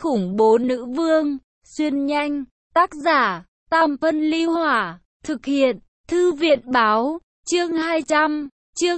khủng bố nữ vương, xuyên nhanh, tác giả, Tam Phân Ly Hỏa, thực hiện, Thư viện Báo, chương 200, chương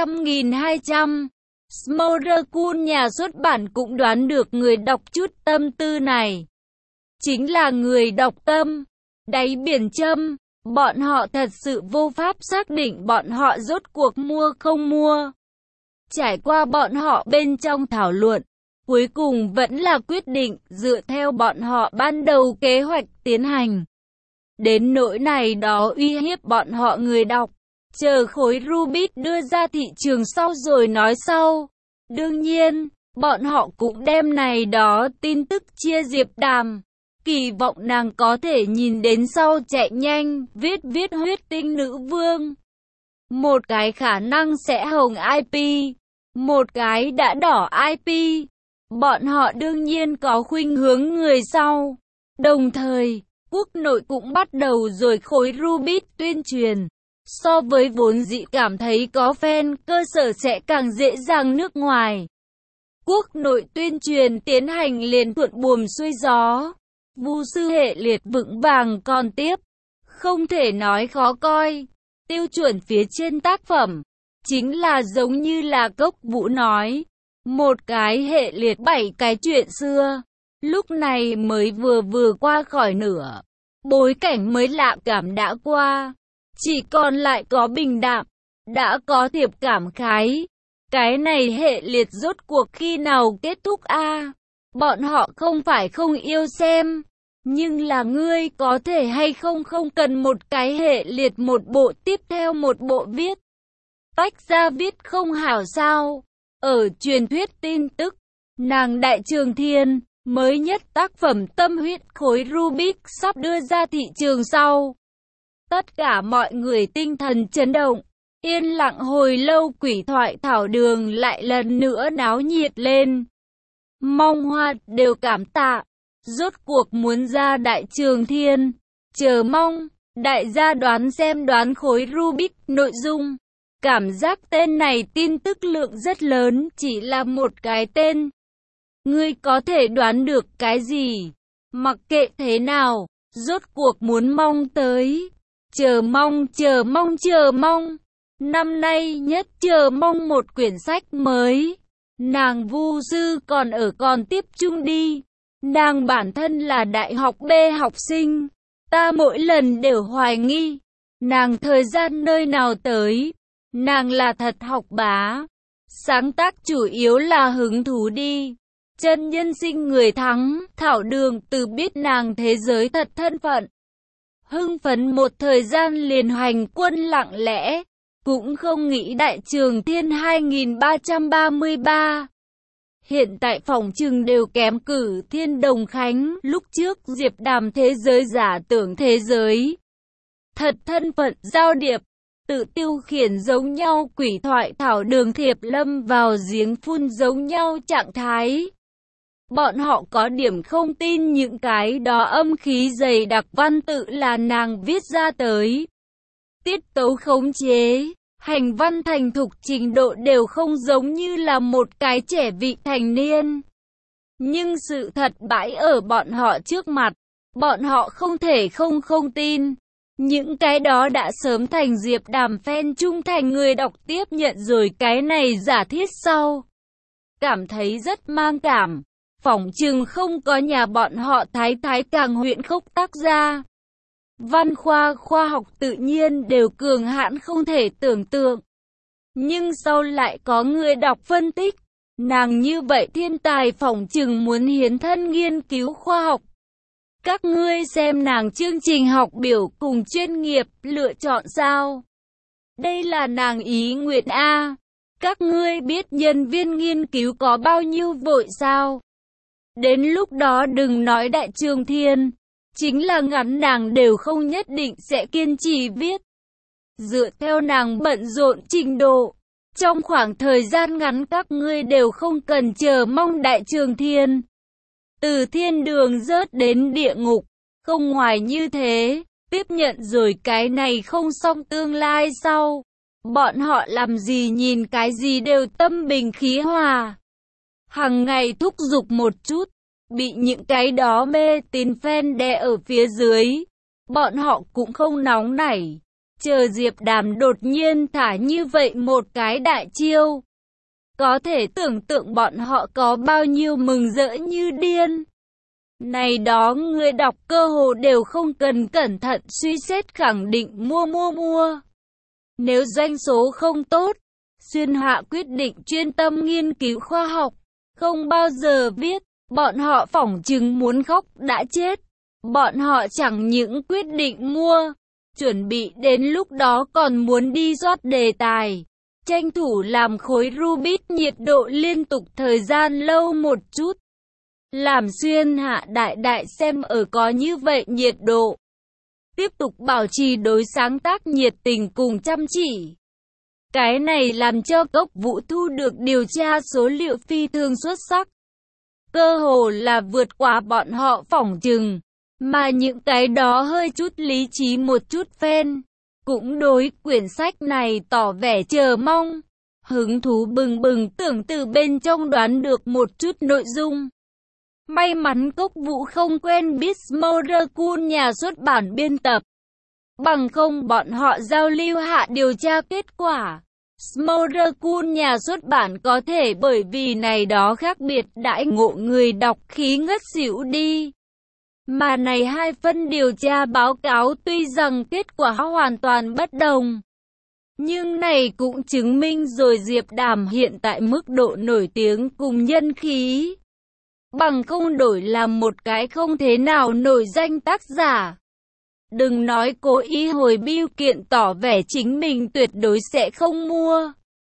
200.200. Smordercool nhà xuất bản cũng đoán được người đọc chút tâm tư này. Chính là người đọc tâm, đáy biển châm, bọn họ thật sự vô pháp xác định bọn họ rốt cuộc mua không mua. Trải qua bọn họ bên trong thảo luận, cuối cùng vẫn là quyết định dựa theo bọn họ ban đầu kế hoạch tiến hành. Đến nỗi này đó uy hiếp bọn họ người đọc, chờ khối Rubik đưa ra thị trường sau rồi nói sau. Đương nhiên, bọn họ cũng đem này đó tin tức chia Diệp Đàm, kỳ vọng nàng có thể nhìn đến sau chạy nhanh, viết huyết tinh nữ vương. Một cái khả năng sẽ hồng IP, một cái đã đỏ IP. Bọn họ đương nhiên có khuynh hướng người sau. Đồng thời, quốc nội cũng bắt đầu rồi khối Rubik tuyên truyền. So với vốn dĩ cảm thấy có fan, cơ sở sẽ càng dễ dàng nước ngoài. Quốc nội tuyên truyền tiến hành liền thuận buồm xuôi gió. Vu sư hệ liệt vững vàng còn tiếp. Không thể nói khó coi. Tiêu chuẩn phía trên tác phẩm. Chính là giống như là Cốc Vũ nói. Một cái hệ liệt 7 cái chuyện xưa. Lúc này mới vừa qua khỏi nửa. Bối cảnh mới lạ cảm đã qua. Chỉ còn lại có bình đạm. Đã có thiệp cảm khái. Cái này hệ liệt rốt cuộc khi nào kết thúc a? Bọn họ không phải không yêu xem. Nhưng là ngươi có thể hay không cần một cái hệ liệt một bộ tiếp theo một bộ viết. Tách ra viết không hảo sao? Ở truyền thuyết tin tức, nàng Đại Trường Thiên, mới nhất tác phẩm tâm huyết khối Rubik sắp đưa ra thị trường sau. Tất cả mọi người tinh thần chấn động, yên lặng hồi lâu quỷ thoại thảo đường lại lần nữa náo nhiệt lên. Mong hoa đều cảm tạ, rốt cuộc muốn ra Đại Trường Thiên, chờ mong, đại gia đoán xem đoán khối Rubik nội dung. Cảm giác tên này tin tức lượng rất lớn, chỉ là một cái tên. Ngươi có thể đoán được cái gì? Mặc kệ thế nào, rốt cuộc muốn mong tới. Chờ mong. Năm nay nhất chờ mong một quyển sách mới. Nàng Vu sư còn tiếp trung đi. Nàng bản thân là đại học B học sinh. Ta mỗi lần đều hoài nghi. Nàng thời gian nơi nào tới. Nàng là thật học bá. Sáng tác chủ yếu là hứng thú đi. Chân nhân sinh người thắng, thảo đường từ biết nàng thế giới thật thân phận. Hưng phấn một thời gian liền hành quân lặng lẽ, cũng không nghĩ Đại Trường Thiên 2333. Hiện tại phòng trừng đều kém cử Thiên Đồng Khánh, lúc trước Diệp Đàm thế giới giả tưởng thế giới. Thật thân phận giao điệp, tự tiêu khiển giống nhau quỷ thoại thảo đường thiệp lâm vào giếng phun giống nhau trạng thái. Bọn họ có điểm không tin những cái đó âm khí dày đặc văn tự là nàng viết ra tới. Tiết tấu khống chế, hành văn thành thục trình độ đều không giống như là một cái trẻ vị thành niên. Nhưng sự thật bãi ở bọn họ trước mặt, bọn họ không thể không tin. Những cái đó đã sớm thành Diệp Đàm fan trung thành người đọc tiếp nhận rồi cái này giả thiết sau. Cảm thấy rất mang cảm. Phỏng chừng không có nhà bọn họ thái càng huyện khốc tác gia. Văn khoa học tự nhiên đều cường hãn không thể tưởng tượng. Nhưng sau lại có người đọc phân tích. Nàng như vậy thiên tài phỏng chừng muốn hiến thân nghiên cứu khoa học. Các ngươi xem nàng chương trình học biểu cùng chuyên nghiệp lựa chọn sao? Đây là nàng ý nguyện A. Các ngươi biết nhân viên nghiên cứu có bao nhiêu vội sao? Đến lúc đó đừng nói Đại Trường Thiên, chính là ngắn nàng đều không nhất định sẽ kiên trì viết. Dựa theo nàng bận rộn trình độ, trong khoảng thời gian ngắn các ngươi đều không cần chờ mong Đại Trường Thiên. Từ thiên đường rớt đến địa ngục, không ngoài như thế, tiếp nhận rồi cái này không xong tương lai sau. Bọn họ làm gì nhìn cái gì đều tâm bình khí hòa. Hằng ngày thúc giục một chút, bị những cái đó mê tín fan đè ở phía dưới. Bọn họ cũng không nóng nảy, chờ Diệp Đàm đột nhiên thả như vậy một cái đại chiêu. Có thể tưởng tượng bọn họ có bao nhiêu mừng rỡ như điên. Này đó người đọc cơ hồ đều không cần cẩn thận suy xét khẳng định mua. Nếu doanh số không tốt, Xuyên Họa quyết định chuyên tâm nghiên cứu khoa học, không bao giờ viết, bọn họ phỏng chừng muốn khóc đã chết. Bọn họ chẳng những quyết định mua, chuẩn bị đến lúc đó còn muốn đi soát đề tài, tranh thủ làm khối Rubik nhiệt độ liên tục thời gian lâu một chút. Làm Xuyên Hạ đại xem ở có như vậy nhiệt độ. Tiếp tục bảo trì đối sáng tác nhiệt tình cùng chăm chỉ. Cái này làm cho Cốc Vũ thu được điều tra số liệu phi thường xuất sắc. Cơ hồ là vượt qua bọn họ phỏng chừng. Mà những cái đó hơi chút lý trí một chút fan, cũng đối quyển sách này tỏ vẻ chờ mong. Hứng thú bừng bừng tưởng từ bên trong đoán được một chút nội dung. May mắn Cốc Vũ không quen biết Smorderkun nhà xuất bản biên tập. Bằng không bọn họ giao lưu hạ điều tra kết quả. Smorderkun nhà xuất bản có thể bởi vì này đó khác biệt đãi ngộ người đọc khí ngất xỉu đi. Mà này hai phân điều tra báo cáo tuy rằng kết quả hoàn toàn bất đồng. Nhưng này cũng chứng minh rồi Diệp Đàm hiện tại mức độ nổi tiếng cùng nhân khí. Bằng không đổi làm một cái không thế nào nổi danh tác giả. Đừng nói cố ý hồi biêu kiện tỏ vẻ chính mình tuyệt đối sẽ không mua.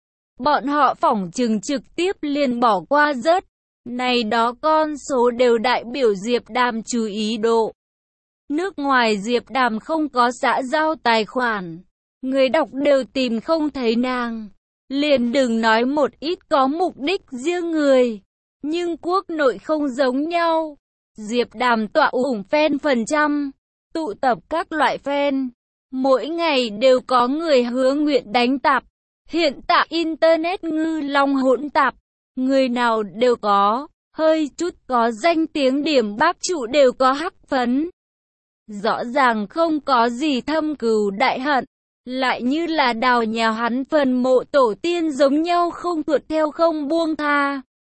Bọn họ phỏng chừng trực tiếp liền bỏ qua rớt. Này đó con số đều đại biểu Diệp Đàm chú ý độ. Nước ngoài Diệp Đàm không có xã giao tài khoản. Người đọc đều tìm không thấy nàng. Liền đừng nói một ít có mục đích riêng người. Nhưng quốc nội không giống nhau. Diệp Đàm tọa ủng fan phần trăm. Tụ tập các loại fan. Mỗi ngày đều có người hứa nguyện đánh tạp. Hiện tại Internet ngư long hỗn tạp. Người nào đều có, hơi chút có danh tiếng điểm bác trụ đều có hắc phấn. Rõ ràng không có gì thâm cừu đại hận, lại như là đào nhà hắn phần mộ tổ tiên giống nhau không tuột theo không buông tha.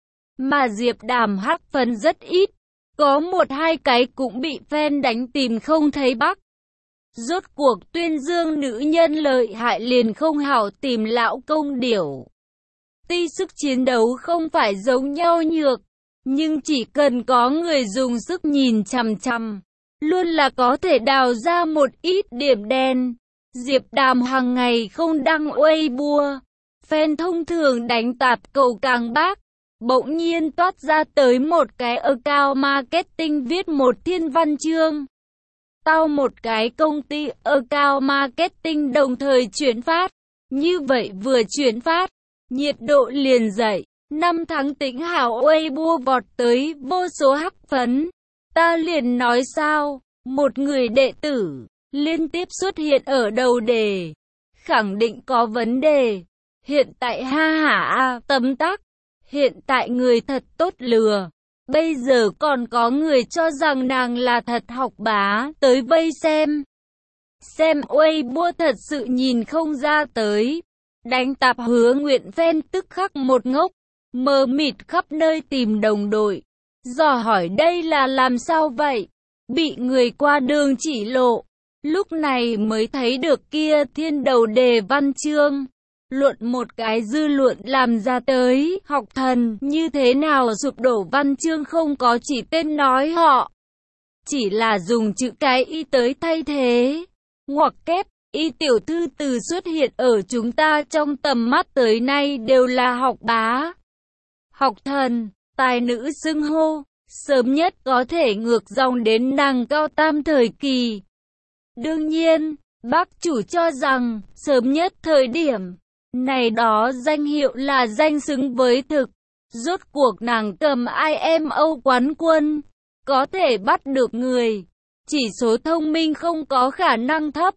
Mà Diệp Đàm hắc phấn rất ít, có một hai cái cũng bị fan đánh tìm không thấy bắc. Rốt cuộc tuyên dương nữ nhân lợi hại liền không hảo tìm lão công điểu. Tuy sức chiến đấu không phải giống nhau nhược, nhưng chỉ cần có người dùng sức nhìn chằm chằm, luôn là có thể đào ra một ít điểm đen. Diệp Đàm hàng ngày không đăng Weibo, fan thông thường đánh tạp cầu càng bác, bỗng nhiên toát ra tới một cái account marketing viết một thiên văn chương. Tao một cái công ty account marketing đồng thời chuyển phát, như vậy vừa chuyển phát, nhiệt độ liền dậy, 5 tháng tính hảo Weibo vọt tới vô số hắc phấn. Ta liền nói sao, một người đệ tử, liên tiếp xuất hiện ở đầu đề, khẳng định có vấn đề. Hiện tại ha hả tấm tắc, hiện tại người thật tốt lừa. Bây giờ còn có người cho rằng nàng là thật học bá, tới vây xem. Xem Weibo thật sự nhìn không ra tới. Đánh tạp hứa nguyện fan tức khắc một ngốc, mờ mịt khắp nơi tìm đồng đội. Dò hỏi đây là làm sao vậy? Bị người qua đường chỉ lộ. Lúc này mới thấy được kia thiên đầu đề văn chương. Luận một cái dư luận làm ra tới, học thần như thế nào sụp đổ văn chương không có chỉ tên nói họ. Chỉ là dùng chữ cái y tới thay thế. Ngoặc kép. Y tiểu thư từ xuất hiện ở chúng ta trong tầm mắt tới nay đều là học bá, học thần, tài nữ xưng hô, sớm nhất có thể ngược dòng đến nàng cao tam thời kỳ. Đương nhiên, bác chủ cho rằng, sớm nhất thời điểm, này đó danh hiệu là danh xứng với thực. Rốt cuộc nàng cầm IMO quán quân, có thể bắt được người. Chỉ số thông minh không có khả năng thấp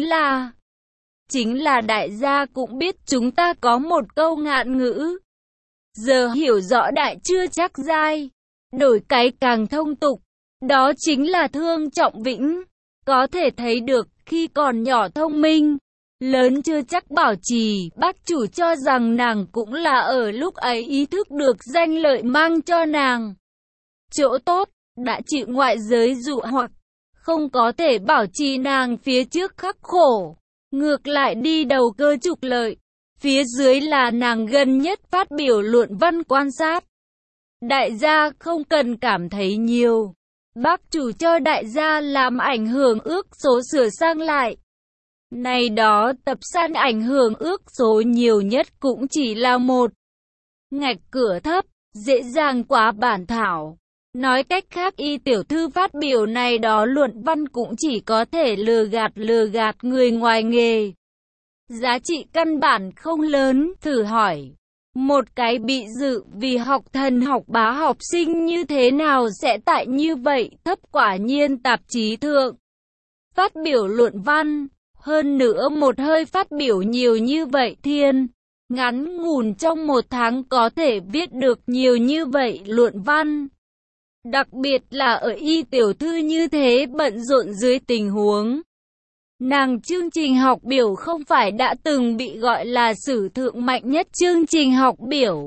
chính là đại gia cũng biết chúng ta có một câu ngạn ngữ. Giờ hiểu rõ đại chưa chắc dai. Đổi cái càng thông tục, đó chính là Thương Trọng Vĩnh. Có thể thấy được, khi còn nhỏ thông minh, lớn chưa chắc bảo trì, bác chủ cho rằng nàng cũng là ở lúc ấy ý thức được danh lợi mang cho nàng chỗ tốt, đã chịu ngoại giới dụ hoặc, không có thể bảo trì nàng phía trước khắc khổ, ngược lại đi đầu cơ trục lợi. Phía dưới là nàng gần nhất phát biểu luận văn quan sát. Đại gia không cần cảm thấy nhiều. Bác chủ cho đại gia làm ảnh hưởng ước số sửa sang lại. Này đó tập san ảnh hưởng ước số nhiều nhất cũng chỉ là một ngạch cửa thấp, dễ dàng quá bản thảo. Nói cách khác y tiểu thư phát biểu này đó luận văn cũng chỉ có thể lừa gạt người ngoài nghề. Giá trị căn bản không lớn, thử hỏi. Một cái bị dự vì học thần học bá học sinh như thế nào sẽ tại như vậy thấp, quả nhiên tạp chí thượng phát biểu luận văn, hơn nữa một hơi phát biểu nhiều như vậy thiên, ngắn ngủn trong một tháng có thể viết được nhiều như vậy luận văn. Đặc biệt là ở y tiểu thư như thế bận rộn dưới tình huống. Nàng chương trình học biểu không phải đã từng bị gọi là sử thượng mạnh nhất chương trình học biểu.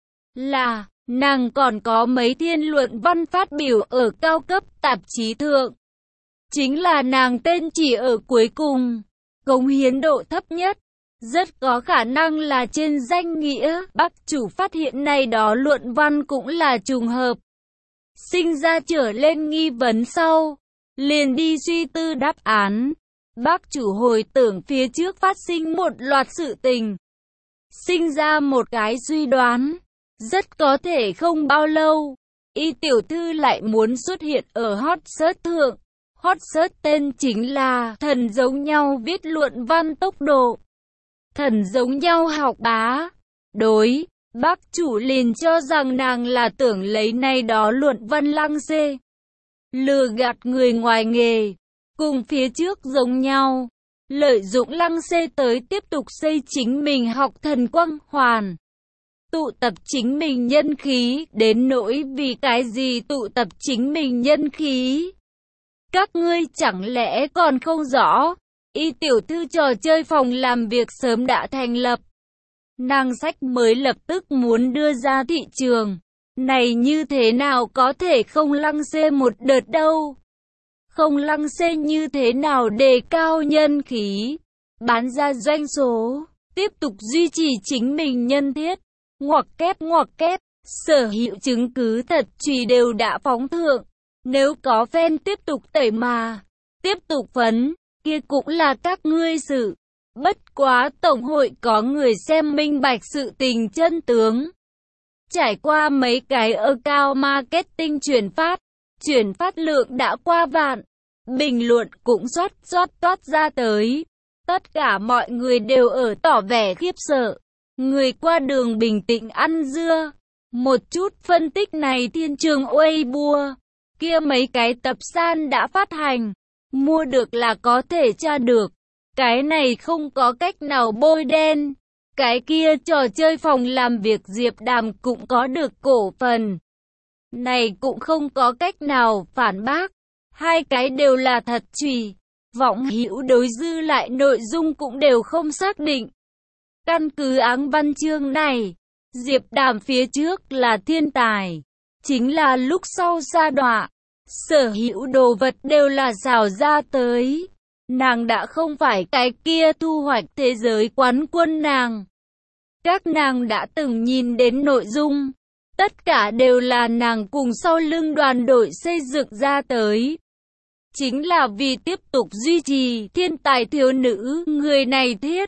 Là, nàng còn có mấy thiên luận văn phát biểu ở cao cấp tạp chí thượng. Chính là nàng tên chỉ ở cuối cùng, cống hiến độ thấp nhất. Rất có khả năng là trên danh nghĩa, bác chủ phát hiện này đó luận văn cũng là trùng hợp. Sinh ra trở lên nghi vấn sau, liền đi suy tư đáp án. Bác chủ hồi tưởng phía trước phát sinh một loạt sự tình. Sinh ra một cái suy đoán, rất có thể không bao lâu, y tiểu thư lại muốn xuất hiện ở hot search thượng. Hot search tên chính là thần giống nhau viết luận văn tốc độ, thần giống nhau học bá. Đối, bác chủ liền cho rằng nàng là tưởng lấy này đó luận văn lăng xê, lừa gạt người ngoài nghề. Cùng phía trước giống nhau, lợi dụng lăng xê tới tiếp tục xây chính mình học thần quang hoàn. Tụ tập chính mình nhân khí, đến nỗi vì cái gì tụ tập chính mình nhân khí. Các ngươi chẳng lẽ còn không rõ, y tiểu thư trò chơi phòng làm việc sớm đã thành lập. Nàng sách mới lập tức muốn đưa ra thị trường. Này như thế nào có thể không lăng xê một đợt đâu. Không lăng xê như thế nào đề cao nhân khí, bán ra doanh số, tiếp tục duy trì chính mình nhân thiết, ngoặc kép, sở hữu chứng cứ thật chùy đều đã phóng thượng. Nếu có fan tiếp tục tẩy mà, tiếp tục phấn, kia cũng là các ngươi sự. Bất quá tổng hội có người xem minh bạch sự tình chân tướng. Trải qua mấy cái account marketing chuyển phát lượng đã qua vạn, bình luận cũng xoát toát ra tới. Tất cả mọi người đều ở tỏ vẻ khiếp sợ. Người qua đường bình tĩnh ăn dưa. Một chút phân tích này thiên trường Weibo, kia mấy cái tập san đã phát hành, mua được là có thể tra được. Cái này không có cách nào bôi đen. Cái kia trò chơi phòng làm việc Diệp Đàm cũng có được cổ phần. Này cũng không có cách nào phản bác. Hai cái đều là thật chùy. Vọng hữu đối dư lại nội dung cũng đều không xác định. Căn cứ áng văn chương này, Diệp Đàm phía trước là thiên tài. Chính là lúc sau sa đọa. Sở hữu đồ vật đều là xào ra tới. Nàng đã không phải cái kia thu hoạch thế giới quán quân nàng. Các nàng đã từng nhìn đến nội dung. Tất cả đều là nàng cùng sau lưng đoàn đội xây dựng ra tới. Chính là vì tiếp tục duy trì thiên tài thiếu nữ người này thiết.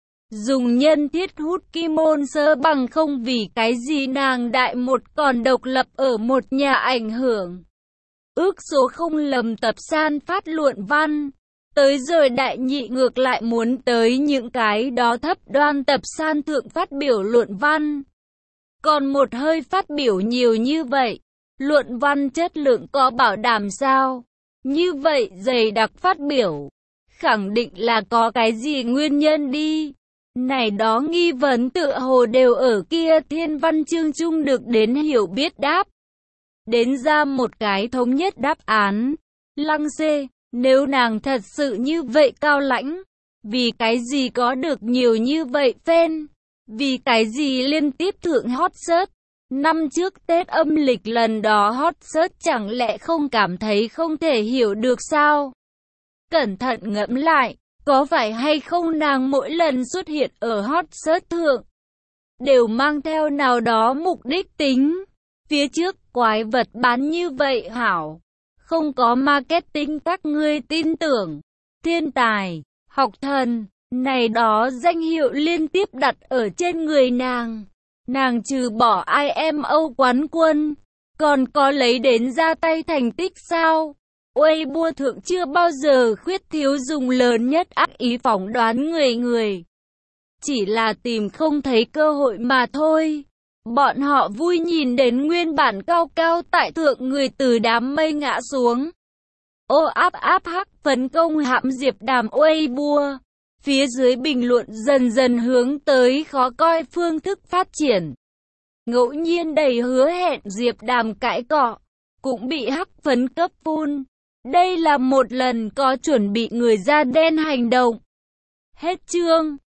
Dùng nhân thiết hút kim môn sơ bằng không vì cái gì nàng đại một còn độc lập ở một nhà ảnh hưởng. Ước số không lầm tập san phát luận văn. Tới rồi đại nhị ngược lại muốn tới những cái đó thấp đoan tập san thượng phát biểu luận văn. Còn một hơi phát biểu nhiều như vậy, luận văn chất lượng có bảo đảm sao? Như vậy dày đặc phát biểu, khẳng định là có cái gì nguyên nhân đi. Này đó nghi vấn tựa hồ đều ở kia thiên văn chương chung được đến hiểu biết đáp. đến ra một cái thống nhất đáp án. Lăng C, nếu nàng thật sự như vậy cao lãnh, vì cái gì có được nhiều như vậy fan? Vì cái gì liên tiếp thượng hot search? Năm trước Tết âm lịch lần đó hot search chẳng lẽ không cảm thấy không thể hiểu được sao? Cẩn thận ngẫm lại, có phải hay không nàng mỗi lần xuất hiện ở hot search thượng, đều mang theo nào đó mục đích tính. Phía trước quái vật bán như vậy hảo, không có marketing các ngươi tin tưởng. Thiên tài, học thần, này đó danh hiệu liên tiếp đặt ở trên người nàng. Nàng trừ bỏ IMO quán quân, còn có lấy đến ra tay thành tích sao? Weibo thượng chưa bao giờ khuyết thiếu dùng lớn nhất ác ý phỏng đoán người. Chỉ là tìm không thấy cơ hội mà thôi. Bọn họ vui nhìn đến nguyên bản cao cao tại thượng người từ đám mây ngã xuống. Ô áp áp hắc phấn công hãm Diệp Đàm Weibo. Phía dưới bình luận dần dần hướng tới khó coi phương thức phát triển. Ngẫu nhiên đầy hứa hẹn Diệp Đàm cãi cọ, cũng bị hắc phấn cấp phun. Đây là một lần có chuẩn bị người da đen hành động. Hết chương.